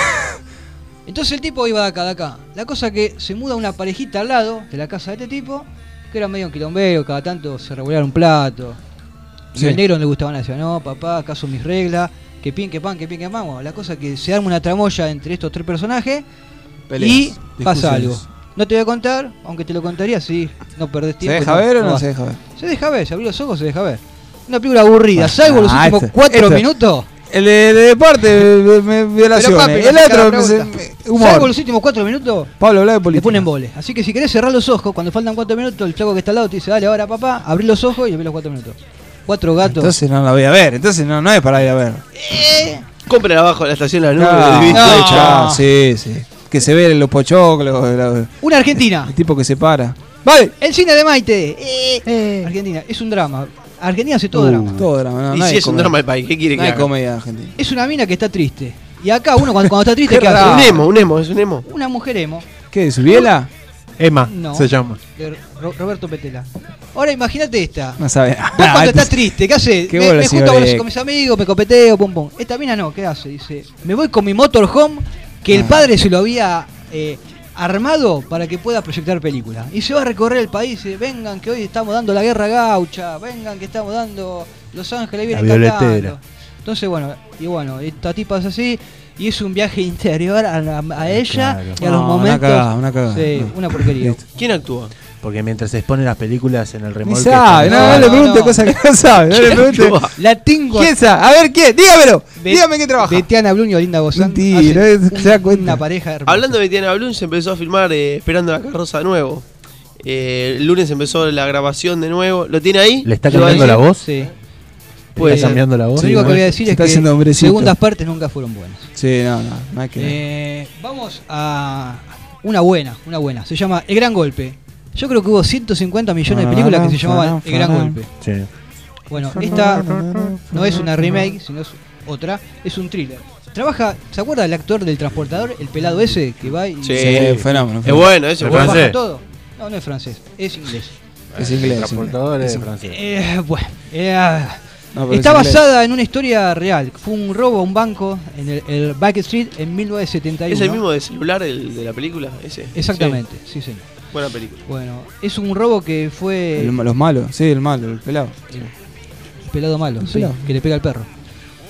Entonces el tipo iba de acá. La cosa que se muda una parejita al lado de la casa de este tipo, que era medio un quilombero, cada tanto se revolviera un plato. Y al negro no le gustaban, decía, no, papá, acá son mis reglas, que pan. Bueno, la cosa que se arma una tramoya entre estos tres personajes. Peleas, y pasa algo. discusiones. No te voy a contar, aunque te lo contaría, sí, no perdés tiempo. ¿Se deja ver o no se deja ver? Se deja ver, se abrió los ojos, se deja ver. Una película aburrida, salvo los últimos 4 minutos. El de deporte, violaciones. El otro, humor. Salvo los últimos 4 minutos, Pablo habla de política. te ponen boles. Así que si querés cerrar los ojos, cuando faltan 4 minutos, el chaco que está al lado te dice, dale ahora papá, abrí los ojos y ve los 4 minutos. 4 gatos. Entonces no la voy a ver, entonces no es para ir a ver. Compren abajo de la estación La Nube. Sí. Que se ve los pochoclos. Una Argentina. El tipo que se para. Vale. El cine de Maite. Argentina, es un drama. Argentina hace todo drama. Todo drama. Y si es un drama del país, ¿qué quiere que haga? haga? No hay comedia argentina. Es una mina que está triste. Y acá uno cuando está triste, ¿qué hace? Un emo, es un emo. Una mujer emo. ¿Qué? ¿De Subiela? Emma No. se llama. De Roberto Petela. Ahora imagínate esta. No sabe. Vos cuando estás triste, ¿qué haces? Qué Me bola, junto señor con mis amigos, me copeteo, pum pum. Esta mina no, ¿qué hace? Dice, me voy con mi motorhome que el padre se lo había armado para que pueda proyectar películas. Y se va a recorrer el país, dice, vengan que hoy estamos dando la guerra gaucha, vengan que estamos dando Los Ángeles vienen cantando. Entonces bueno, esta tipa es así y es un viaje interior a ella y a los momentos. Una cagada. Sí, una porquería. ¿Quién actúa? Porque mientras se exponen las películas en el remolque. Ni sabe, no le pregunte cosas que no sabe. No le pregunte. La tengo. ¿Quién sabe? A ver, ¿quién? Dígamelo. Dígame quién trabaja. Betiana Blum y Olinda Gozán. Mentira, se da cuenta. Una pareja hermosa. Hablando de Betiana Blum, se empezó a filmar Esperando la carroza de nuevo. El lunes empezó la grabación de nuevo. ¿Lo tiene ahí? ¿Le está cambiando la voz? Sí. ¿Está cambiando la voz? Lo único que voy a decir es que segundas partes nunca fueron buenas. Sí, no hay que ver. Vamos a una buena. Se llama El Gran Golpe. Yo creo que hubo 150 millones de películas que se llamaban El Gran Golpe. Sí. Bueno, esta no es una remake, sino es otra. Es un thriller. ¿Se acuerda del actor del transportador? El pelado ese que va y... Sí, fenómeno. Es bueno, ese es bueno. francés? Todo. No es francés, es inglés. Es inglés. El transportador es francés. Bueno, pero está es basada en una historia real. Fue un robo a un banco en el Back Street en 1971. ¿Es el mismo de celular el de la película? Ese. Exactamente, sí señor. Buena película. Bueno, es un robo que fue... Los malos, sí, el malo, el pelado. El pelado malo, sí, que le pega al perro.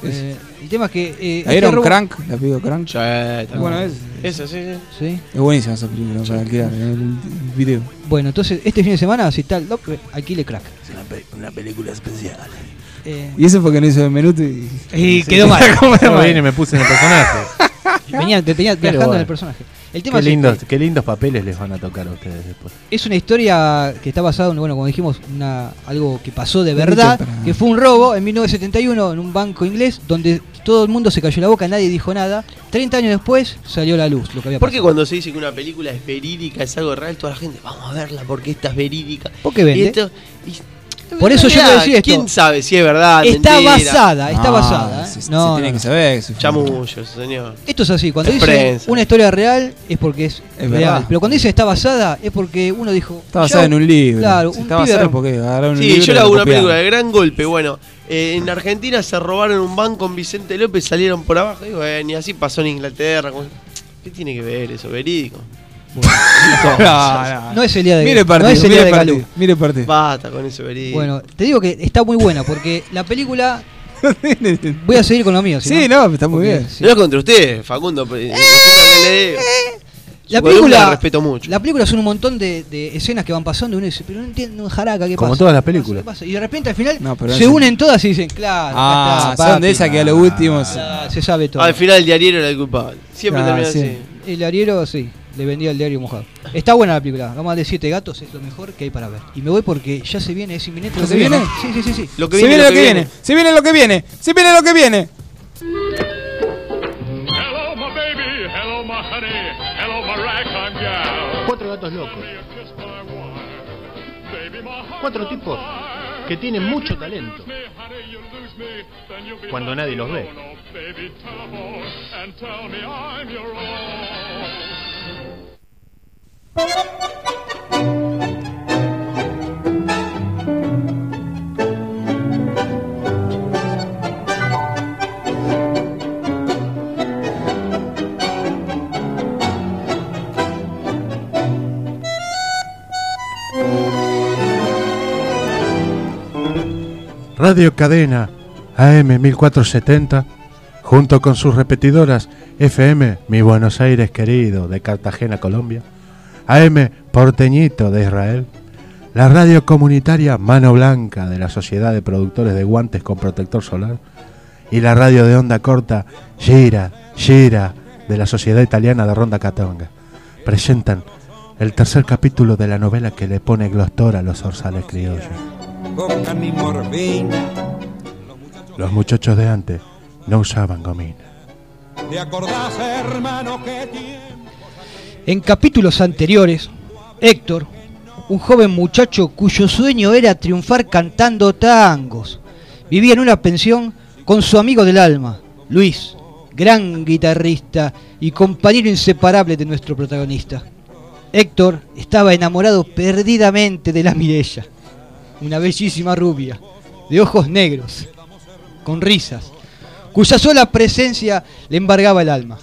El tema es que... ¿La vieron Crank? ¿La pido Crank? Sí, bueno, esa, sí. ¿Sí? Es buenísima esa película para alquilar en el video. Bueno, entonces este fin de semana, si tal, alquile Crack. Es una película especial. Y eso porque no hizo el menú y quedó mal. No vine y me puse en el personaje. Te tenía viajando en el personaje. El tema qué lindos papeles les van a tocar a ustedes después. Es una historia que está basada en, bueno, como dijimos, algo que pasó de verdad, que fue un robo en 1971 en un banco inglés donde todo el mundo se cayó la boca, nadie dijo nada. 30 años después salió a la luz lo que había pasado. Porque cuando se dice que una película es verídica, es algo real, toda la gente, vamos a verla porque esta es verídica. ¿Por qué vende? Por eso yo te decía esto. ¿Quién sabe si es verdad? Está mentira? está basada. No, tiene que saber eso. Chamullo, señor. Esto es así, cuando dice una historia real es porque es real. Verdad. Pero cuando dice está basada es porque uno dijo... Está basada en un libro. Claro, si está basada porque agarraron un sí, libro. yo le hago una película de gran golpe. Bueno, en Argentina se robaron un banco con Vicente López, salieron por abajo. Y bueno, y así pasó en Inglaterra. ¿Qué tiene que ver eso? Verídico. No es el día de Mire partido, mire partido. Basta con eso, verídico. Bueno, te digo que está muy buena porque la película... Voy a seguir con lo mío. Sí, no, está muy bien. No es contra usted, Facundo. La película, la respeto mucho. La película son un montón de escenas que van pasando y uno dice, pero no entiendo, jaraca, ¿qué pasa? Como todas las películas. ¿Qué pasa? Y de repente al final se unen todas y dicen, claro, son de esas que a lo último se sabe todo. Al final el diariero era el culpable. Siempre termina así. El diariero, sí, le vendía el diario mojado. Está buena la película, Gama de 7 gatos es lo mejor que hay para ver. Y me voy porque ya se viene, es inminente lo que viene. Sí. Lo que viene, lo que viene. Se viene lo que viene. Se viene lo que viene. Hello, my baby. Hello, my honey. Hello, my ragtime gal. 4 gatos locos. 4 tipos que tienen mucho talento cuando nadie los ve. Radio Cadena AM 1470, junto con sus repetidoras FM Mi Buenos Aires querido de Cartagena, Colombia, AM Porteñito de Israel, la radio comunitaria Mano Blanca de la Sociedad de Productores de Guantes con Protector Solar y la radio de onda corta Gira de la Sociedad Italiana de Ronda Catonga, presentan el tercer capítulo de la novela que le pone glostor a los zorzales criollos. Los muchachos de antes no usaban gomina. ¿Te acordás, hermano, qué tiempo? En capítulos anteriores, Héctor, un joven muchacho cuyo sueño era triunfar cantando tangos, vivía en una pensión con su amigo del alma, Luis, gran guitarrista y compañero inseparable de nuestro protagonista. Héctor estaba enamorado perdidamente de la Mireya, una bellísima rubia, de ojos negros, con risas, cuya sola presencia le embargaba el alma.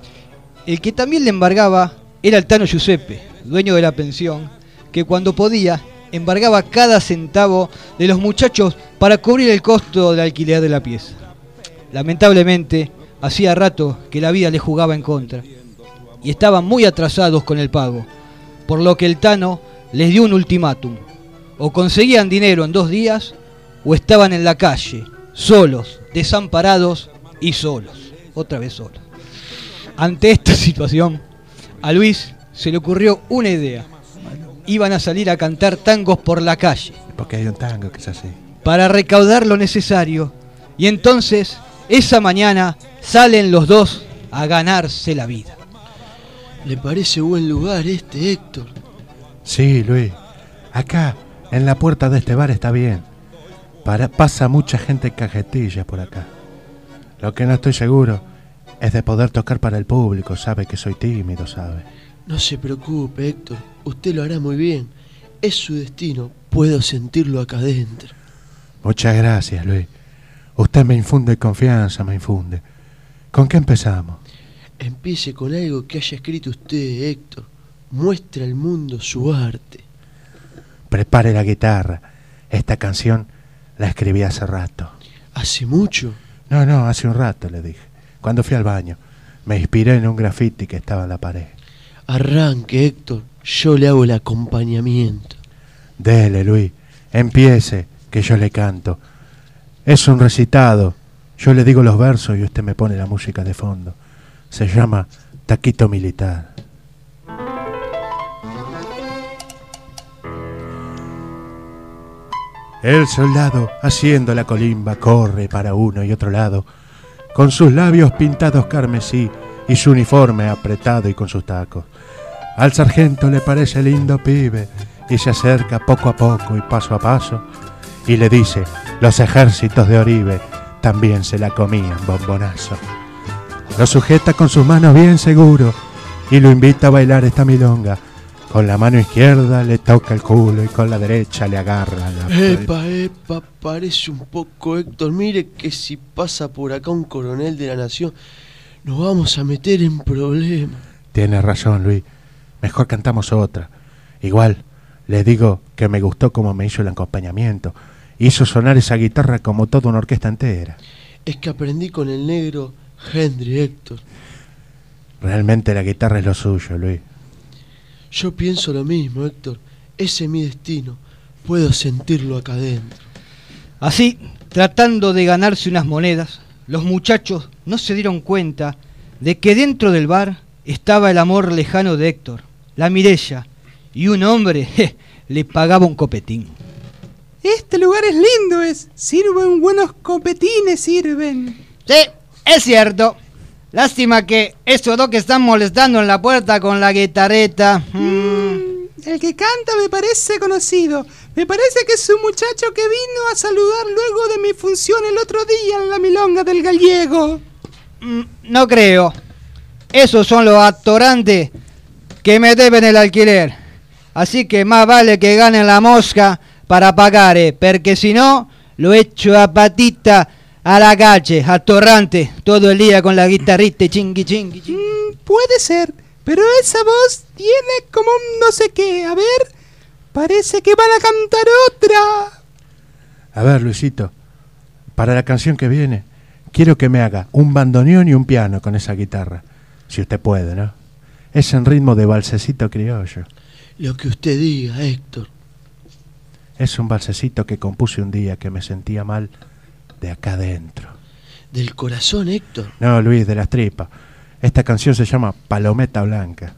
El que también le embargaba era el Tano Giuseppe, dueño de la pensión, que cuando podía embargaba cada centavo de los muchachos para cubrir el costo del alquiler de la pieza. Lamentablemente, hacía rato que la vida le jugaba en contra y estaban muy atrasados con el pago, por lo que el Tano les dio un ultimátum: o conseguían dinero en 2 días o estaban en la calle, solos, desamparados y solos, otra vez solos. Ante esta situación, a Luis se le ocurrió una idea. Iban a salir a cantar tangos por la calle. Porque hay un tango que es así. Para recaudar lo necesario. Y entonces, esa mañana, salen los dos a ganarse la vida. ¿Le parece buen lugar este, Héctor? Sí, Luis. Acá, en la puerta de este bar está bien. Pasa mucha gente en cajetilla por acá. Lo que no estoy seguro es de poder tocar para el público. Sabe que soy tímido, sabe. No se preocupe, Héctor. Usted lo hará muy bien. Es su destino. Puedo sentirlo acá adentro. Muchas gracias, Luis. Usted me infunde confianza, me infunde. ¿Con qué empezamos? Empiece con algo que haya escrito usted, Héctor. Muestre al mundo su arte. Prepare la guitarra. Esta canción la escribí hace rato. ¿Hace mucho? No, hace un rato, le dije. Cuando fui al baño, me inspiré en un grafiti que estaba en la pared. Arranque, Héctor, yo le hago el acompañamiento. Dele, Luis, empiece, que yo le canto. Es un recitado, yo le digo los versos y usted me pone la música de fondo. Se llama Taquito Militar. El soldado, haciendo la colimba, corre para uno y otro lado, con sus labios pintados carmesí y su uniforme apretado y con sus tacos. Al sargento le parece lindo pibe y se acerca poco a poco y paso a paso y le dice: los ejércitos de Oribe también se la comían, bombonazo. Lo sujeta con sus manos bien seguro y lo invita a bailar esta milonga. Con la mano izquierda le toca el culo y con la derecha le agarra la... Epa, parece un poco, Héctor. Mire que si pasa por acá un coronel de la nación, nos vamos a meter en problemas. Tienes razón, Luis. Mejor cantamos otra. Igual, le digo que me gustó como me hizo el acompañamiento. Hizo sonar esa guitarra como toda una orquesta entera. Es que aprendí con el negro Henry, Héctor. Realmente la guitarra es lo suyo, Luis. Yo pienso lo mismo, Héctor. Ese es mi destino. Puedo sentirlo acá adentro. Así, tratando de ganarse unas monedas, los muchachos no se dieron cuenta de que dentro del bar estaba el amor lejano de Héctor, la Mireya, y un hombre le pagaba un copetín. Este lugar es lindo, sirven buenos copetines, sirven. Sí, es cierto. Lástima que esos dos que están molestando en la puerta con la guitarreta. El que canta me parece conocido. Me parece que es un muchacho que vino a saludar luego de mi función el otro día en la milonga del gallego. No creo. Esos son los atorantes que me deben el alquiler. Así que más vale que ganen la mosca para pagar, porque si no, lo echo a patita a la calle, atorrante, todo el día con la guitarrita chingui. Puede ser, pero esa voz tiene como un no sé qué. A ver, parece que van a cantar otra. A ver, Luisito, para la canción que viene, quiero que me haga un bandoneón y un piano con esa guitarra. Si usted puede, ¿no? Es en ritmo de valsecito criollo. Lo que usted diga, Héctor. Es un valsecito que compuse un día que me sentía mal de acá adentro. ¿Del corazón, Héctor? No, Luis, de las tripas. Esta canción se llama Palometa Blanca.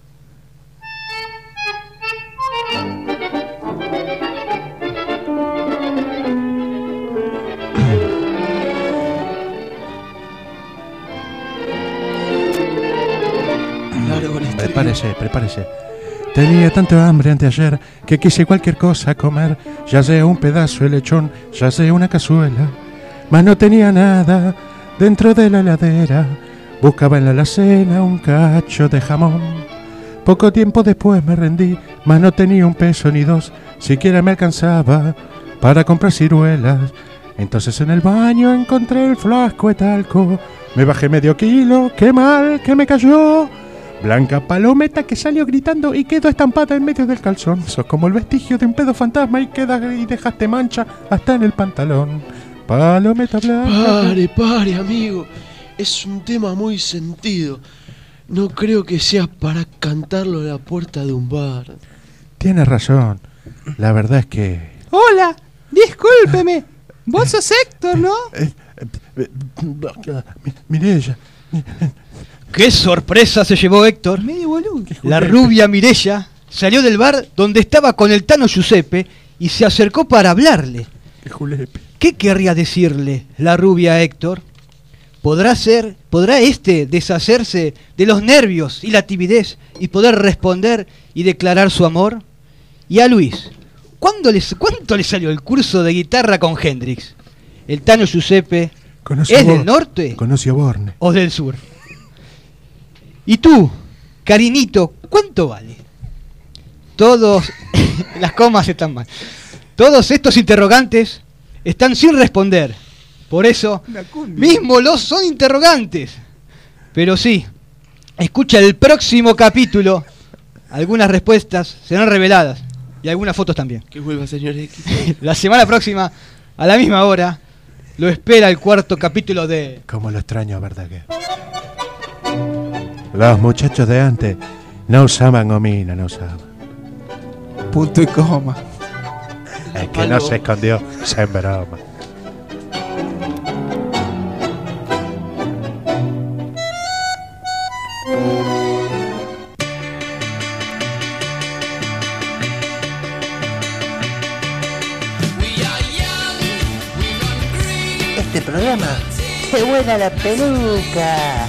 Prepárese. Tenía tanta hambre anteayer que quise cualquier cosa comer, ya sea un pedazo de lechón, ya sea una cazuela, mas no tenía nada dentro de la heladera. Buscaba en la alacena un cacho de jamón. Poco tiempo después me rendí, mas no tenía un peso ni dos, siquiera me alcanzaba para comprar ciruelas. Entonces en el baño encontré el frasco de talco, me bajé medio kilo, qué mal que me cayó. Blanca palometa que salió gritando y quedó estampada en medio del calzón. Sos como el vestigio de un pedo fantasma y dejaste mancha hasta en el pantalón. Palometa blanca. Pare, amigo. Es un tema muy sentido. No creo que sea para cantarlo a la puerta de un bar. Tienes razón. La verdad es que... Hola, discúlpeme. Vos sos Héctor, ¿no? Mireya. ¡Qué sorpresa se llevó Héctor! Medio boludo. La rubia Mireya salió del bar donde estaba con el Tano Giuseppe y se acercó para hablarle. ¿Qué querría decirle la rubia a Héctor? ¿Podrá deshacerse de los nervios y la timidez y poder responder y declarar su amor? Y a Luis, ¿cuánto le salió el curso de guitarra con Hendrix? El Tano Giuseppe ¿es del norte? Conoció Borne. ¿O del sur? Y tú, Carinito, ¿cuánto vale? Todos... las comas están mal. Todos estos interrogantes están sin responder. Por eso, mismo los son interrogantes. Pero sí, escucha el próximo capítulo. Algunas respuestas serán reveladas. Y algunas fotos también. Que vuelva, señor X. La semana próxima, a la misma hora, Lo espera el cuarto capítulo de... Como lo extraño, ¿verdad que? Los muchachos de antes no usaban gomina, no usaban. Punto y coma. El que no se escondió se broma. Este programa se vuela la peluca.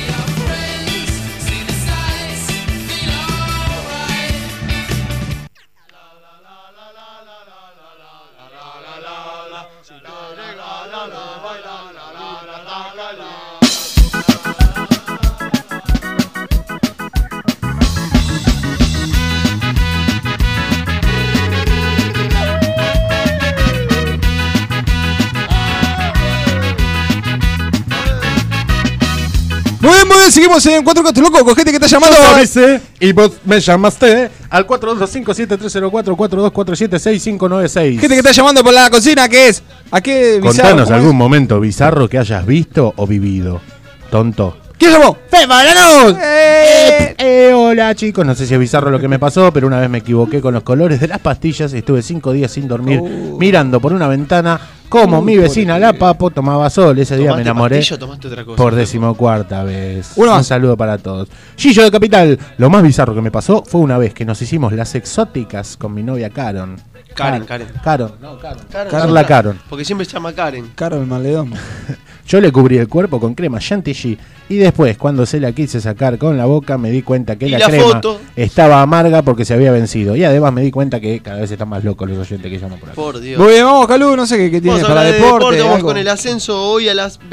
Muy bien, seguimos en 4 Gatos Locos con gente que está llamando. Y vos me llamaste al 425-7304 4247-6596. Gente que está llamando por la cocina, ¿qué es? ¿A qué bizarro? Contanos algún momento bizarro que hayas visto o vivido. Tonto. ¿Quién llamó? ¡Fema, Lanús! Hola chicos, no sé si es bizarro lo que me pasó, pero una vez me equivoqué con los colores de las pastillas y estuve 5 días sin dormir mirando por una ventana como mi vecina la Papo tomaba sol. Ese día me enamoré Otra cosa, por 14ª vez. Uno más. Un saludo para todos. Gillo de Capital, lo más bizarro que me pasó fue una vez que nos hicimos las exóticas con mi novia Karen. Karen. Carla Caron. Porque siempre se llama Karen. Carol Maledón. Yo le cubrí el cuerpo con crema Chantilly y después, cuando se la quise sacar con la boca, me di cuenta que la crema foto estaba amarga porque se había vencido. Y además me di cuenta que cada vez están más locos los oyentes que llaman por acá. Por Dios. Muy bien, vamos, Calú, no sé qué tienes para deporte. Vamos algo. con el ascenso. Hoy a las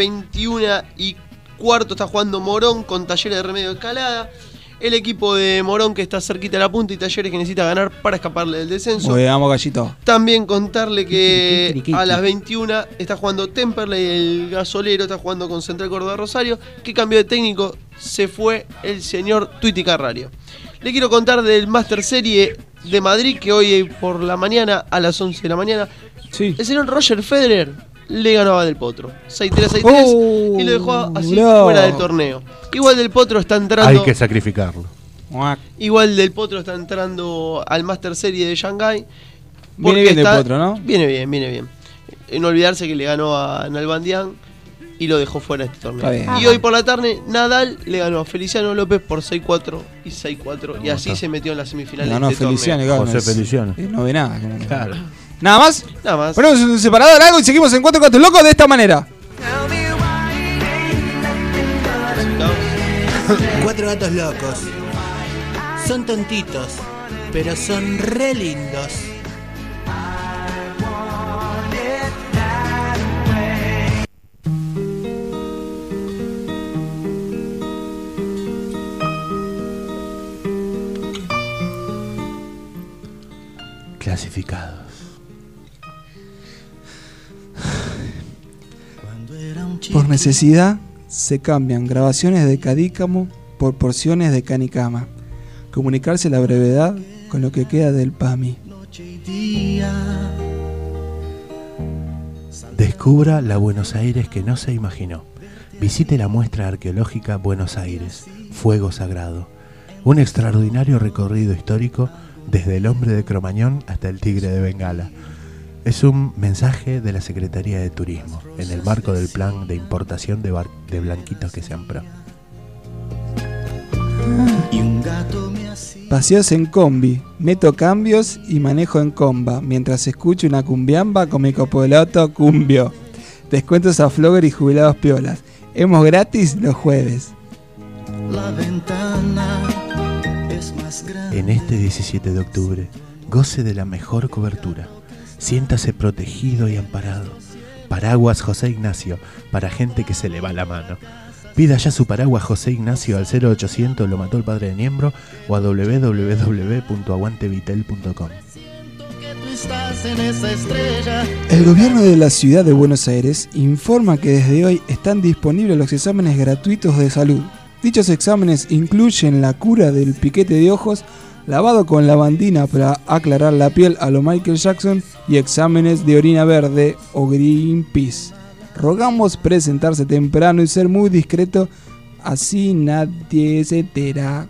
21:15 está jugando Morón con Talleres de Remedio de Escalada. El equipo de Morón que está cerquita de la punta y Talleres que necesita ganar para escaparle del descenso. Muy bien, vamos, Gallito. También contarle que a las 21 está jugando Temperley, el gasolero está jugando con Central Córdoba Rosario, que cambió de técnico, se fue el señor Tuiti Carrario. Le quiero contar del Master Serie de Madrid, que hoy por la mañana, a las 11 de la mañana, el señor Roger Federer le ganaba Del Potro. 6-3, 6-3 y lo dejó así fuera del torneo. Igual Del Potro está entrando... Hay que sacrificarlo. Igual Del Potro está entrando al Master Serie de Shanghái. Viene bien Del Potro, ¿no? Viene bien. No olvidarse que le ganó a Nalbandián y lo dejó fuera de este torneo. Y hoy por la tarde Nadal le ganó a Feliciano López por 6-4 y 6-4. Y así se metió en las semifinales ganó de este Feliciano, torneo. José Feliciano. No ve nada. Claro. ¿Nada más? Nada más. Ponemos un separador, algo y seguimos en 4 Gatos Locos de esta manera. 4 gatos locos. Son tontitos, pero son re lindos. Clasificados. Por necesidad se cambian grabaciones de Cadícamo por porciones de Canicama. Comunicarse la brevedad con lo que queda del PAMI. Descubra la Buenos Aires que no se imaginó. Visite la muestra arqueológica Buenos Aires, Fuego Sagrado. Un extraordinario recorrido histórico desde el hombre de Cromañón hasta el tigre de Bengala. Es un mensaje de la Secretaría de Turismo, en el marco del plan de importación de blanquitos que sean pro. Paseos en combi, meto cambios y manejo en comba, mientras escucho una cumbiamba con mi copiloto cumbio. Descuentos a flogger y jubilados piolas. Hemos gratis los jueves. La ventana es más grande. En este 17 de octubre, goce de la mejor cobertura. Siéntase protegido y amparado. Paraguas José Ignacio, para gente que se le va la mano. Pida ya su paraguas José Ignacio al 0800 Lo mató el padre de Niembro o a www.aguantevitel.com. El gobierno de la ciudad de Buenos Aires informa que desde hoy están disponibles los exámenes gratuitos de salud. Dichos exámenes incluyen la cura del piquete de ojos, lavado con lavandina para aclarar la piel a lo Michael Jackson y exámenes de orina verde o Greenpeace. rogamos presentarse temprano y ser muy discreto, así nadie se entera.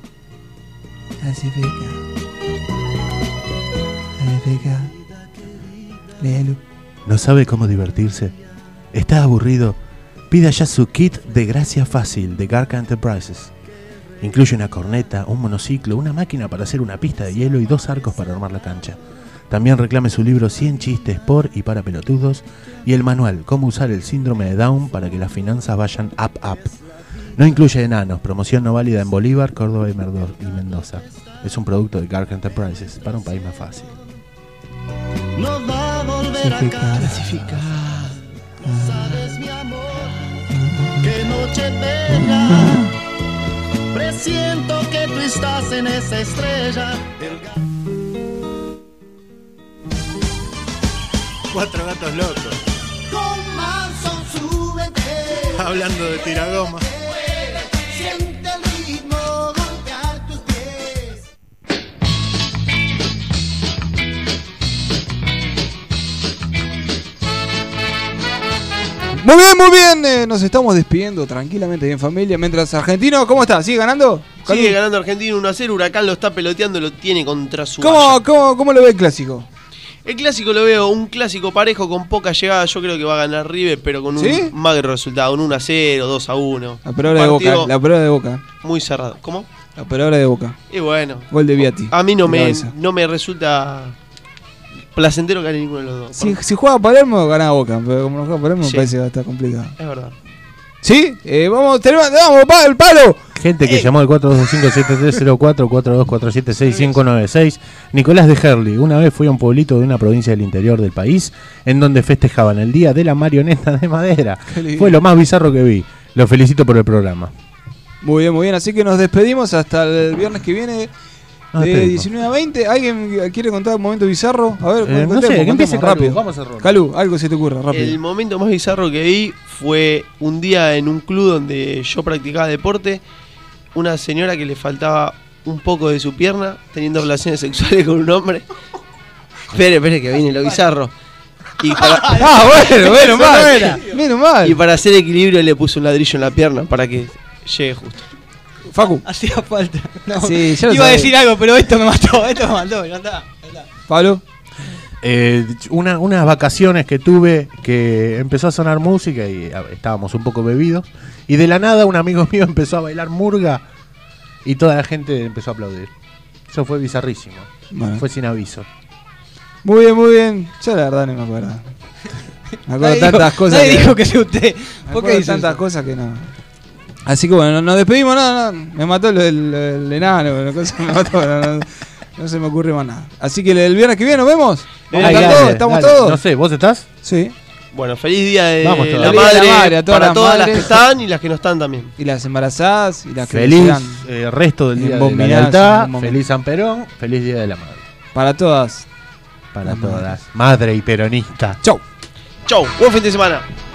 Léelo. ¿No sabe cómo divertirse? ¿Está aburrido? Pida ya su kit de gracia fácil de Garca Enterprises. Incluye una corneta, un monociclo, una máquina para hacer una pista de hielo y 2 arcos para armar la cancha. También reclame su libro 100 chistes por y para pelotudos y el manual Cómo usar el síndrome de Down para que las finanzas vayan up. No incluye enanos, promoción no válida en Bolívar, Córdoba y Mendoza. Es un producto de Garca Enterprises para un país más fácil. No va a volver a clasificar. Sabes, mi amor, qué noche bella. Presiento que tú estás en esa estrella. Cuatro gatos locos. Con manso súbete. Hablando de tiragoma. Siente el ritmo golpear tus pies. Muy bien, nos estamos despidiendo tranquilamente bien familia. Mientras Argentino, ¿cómo está? ¿Sigue ganando? Sigue ganando Argentina 1-0, Huracán lo está peloteando, lo tiene contra su ¿Cómo lo ve el clásico? El clásico lo veo un clásico parejo con poca llegada. Yo creo que va a ganar River, pero con un magro resultado, un 1-0, 2-1. La palabra de Boca. Muy cerrado. ¿Cómo? La palabra de Boca. Y bueno. Gol de Viati. A mí no me resulta placentero que gane ninguno de los dos. Si juega Palermo, gana Boca. Pero como no juega Palermo, me parece que va a estar complicado. Es verdad. ¿Sí? Vamos, el palo. Gente que llamó al 425-7304, 4247-6596. Nicolás de Herli. Una vez fui a un pueblito de una provincia del interior del país en donde festejaban el día de la marioneta de madera. Fue lo más bizarro que vi. Lo felicito por el programa. Muy bien. Así que nos despedimos hasta el viernes que viene. De 19 a 20. ¿Alguien quiere contar un momento bizarro? A ver, no sé, que empiece rápido. Vamos a cerrar. Calú, algo se te ocurra, rápido. El momento más bizarro que vi fue un día en un club donde yo practicaba deporte. Una señora que le faltaba un poco de su pierna teniendo relaciones sexuales con un hombre. Espere, que viene lo bizarro. Y para... menos mal. Y para hacer equilibrio le puso un ladrillo en la pierna para que llegue justo. Facu. Hacía falta. No. Sí, ya lo iba sabía. a decir algo, pero esto me mató, ya está. Pablo. Unas vacaciones que tuve que empezó a sonar música y estábamos un poco bebidos y de la nada un amigo mío empezó a bailar murga y toda la gente empezó a aplaudir. Eso fue bizarrísimo. Bueno. Fue sin aviso. Muy bien. Yo la verdad no me acuerdo. Me acuerdo tantas cosas. Nadie dijo que sea usted. ¿Por qué dice tantas cosas que no? Así que bueno, nos despedimos. No, me mató el enano. Me mató, no se me ocurre más nada. Así que el viernes que viene nos vemos. ¿Estamos todos? No sé, ¿vos estás? Sí. Bueno, feliz día de Vamos la todos. madre a para todas madres. las que están y las que no están también. Y las embarazadas y las que Feliz desean resto del día de la embombinar lealtad. en un Feliz San Perón. Feliz día de la madre. Para todas. Para todas. Madre y peronista. Chau. Buen fin de semana.